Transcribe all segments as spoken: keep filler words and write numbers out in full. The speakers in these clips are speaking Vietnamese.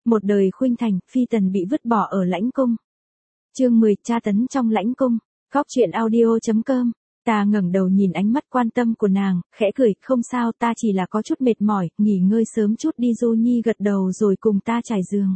một đời khuynh thành, phi tần bị vứt bỏ ở lãnh cung. Chương mười, tra tấn trong lãnh cung. Góc truyện audio chấm com. Ta ngẩng đầu nhìn ánh mắt quan tâm của nàng, khẽ cười, không sao, ta chỉ là có chút mệt mỏi, nghỉ ngơi sớm chút đi. Du Nhi gật đầu rồi cùng ta trải giường.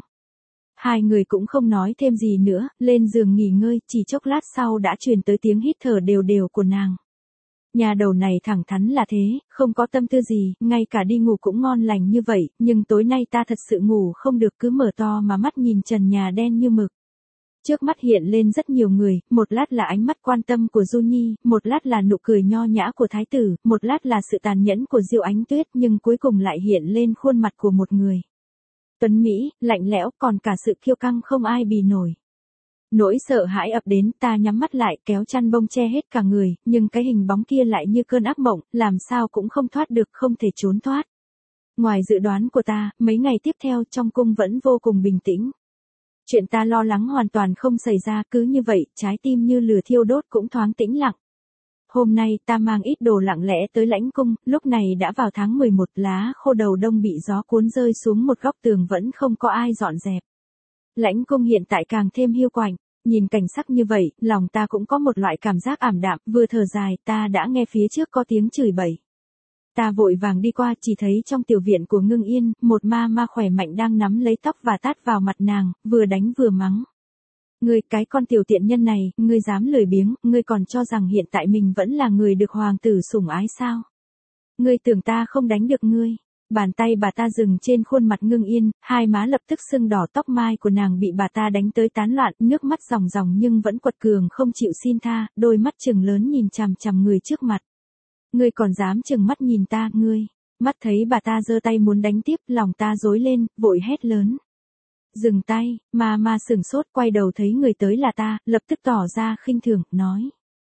Hai người cũng không nói thêm gì nữa, lên giường nghỉ ngơi, chỉ chốc lát sau đã truyền tới tiếng hít thở đều đều của nàng. Nhà đầu này thẳng thắn là thế, không có tâm tư gì, ngay cả đi ngủ cũng ngon lành như vậy, nhưng tối nay ta thật sự ngủ không được, cứ mở to mà mắt nhìn trần nhà đen như mực. Trước mắt hiện lên rất nhiều người, một lát là ánh mắt quan tâm của Du Nhi, một lát là nụ cười nho nhã của thái tử, một lát là sự tàn nhẫn của Diêu Ánh Tuyết, nhưng cuối cùng lại hiện lên khuôn mặt của một người tuấn mỹ, lạnh lẽo, còn cả sự kiêu căng không ai bì nổi. Nỗi sợ hãi ập đến, ta nhắm mắt lại, kéo chăn bông che hết cả người, nhưng cái hình bóng kia lại như cơn ác mộng, làm sao cũng không thoát được, không thể trốn thoát. Ngoài dự đoán của ta, mấy ngày tiếp theo trong cung vẫn vô cùng bình tĩnh. Chuyện ta lo lắng hoàn toàn không xảy ra, cứ như vậy, trái tim như lửa thiêu đốt cũng thoáng tĩnh lặng. Hôm nay ta mang ít đồ lặng lẽ tới lãnh cung, lúc này đã vào tháng mười một, lá khô đầu đông bị gió cuốn rơi xuống một góc tường vẫn không có ai dọn dẹp. Lãnh cung hiện tại càng thêm hiu quạnh, nhìn cảnh sắc như vậy, lòng ta cũng có một loại cảm giác ảm đạm, vừa thở dài ta đã nghe phía trước có tiếng chửi bậy. Ta vội vàng đi qua, chỉ thấy trong tiểu viện của Ngưng Yên, một ma ma khỏe mạnh đang nắm lấy tóc và tát vào mặt nàng, vừa đánh vừa mắng. Ngươi cái con tiểu tiện nhân này, ngươi dám lười biếng, ngươi còn cho rằng hiện tại mình vẫn là người được hoàng tử sủng ái sao? Ngươi tưởng ta không đánh được ngươi? Bàn tay bà ta dừng trên khuôn mặt Ngưng Yên, hai má lập tức sưng đỏ, tóc mai của nàng bị bà ta đánh tới tán loạn, nước mắt ròng ròng nhưng vẫn quật cường không chịu xin tha, đôi mắt trừng lớn nhìn chằm chằm người trước mặt. Ngươi còn dám trừng mắt nhìn ta, ngươi? Mắt thấy bà ta giơ tay muốn đánh tiếp, lòng ta rối lên, vội hét lớn. Dừng tay, ma ma sửng sốt, quay đầu thấy người tới là ta, lập tức tỏ ra khinh thường, nói.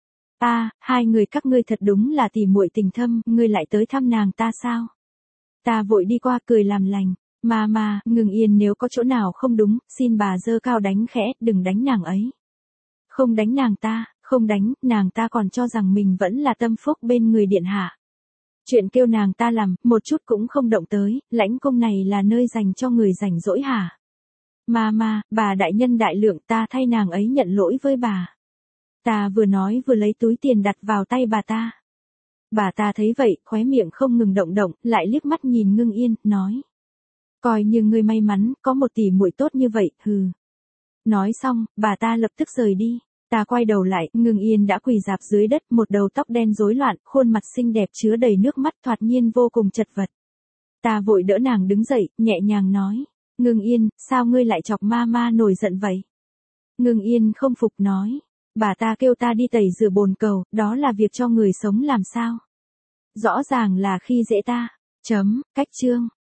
Ta, hai người các ngươi thật đúng là tỉ muội tình thâm, ngươi lại tới thăm nàng ta sao? Ta vội đi qua cười làm lành, ma ma, Ngưng Yên nếu có chỗ nào không đúng, xin bà giơ cao đánh khẽ, đừng đánh nàng ấy. Không đánh nàng ta, không đánh, nàng ta còn cho rằng mình vẫn là tâm phúc bên người điện hạ. Chuyện kêu nàng ta làm, một chút cũng không động tới, lãnh cung này là nơi dành cho người rảnh rỗi hả? Ma ma, bà đại nhân đại lượng, ta thay nàng ấy nhận lỗi với bà. Ta vừa nói vừa lấy túi tiền đặt vào tay bà ta. Bà ta thấy vậy, khóe miệng không ngừng động động, lại liếc mắt nhìn Ngưng Yên, nói. Coi như ngươi may mắn, có một tỷ muội tốt như vậy, hừ. Nói xong, bà ta lập tức rời đi. Ta quay đầu lại, Ngưng Yên đã quỳ rạp dưới đất, một đầu tóc đen rối loạn, khuôn mặt xinh đẹp chứa đầy nước mắt, thoạt nhiên vô cùng chật vật. Ta vội đỡ nàng đứng dậy, nhẹ nhàng nói. Ngưng Yên, sao ngươi lại chọc ma ma nổi giận vậy? Ngưng Yên không phục nói. Bà ta kêu ta đi tẩy rửa bồn cầu, đó là việc cho người sống làm sao? Rõ ràng là khi dễ ta. Chấm, cách chương.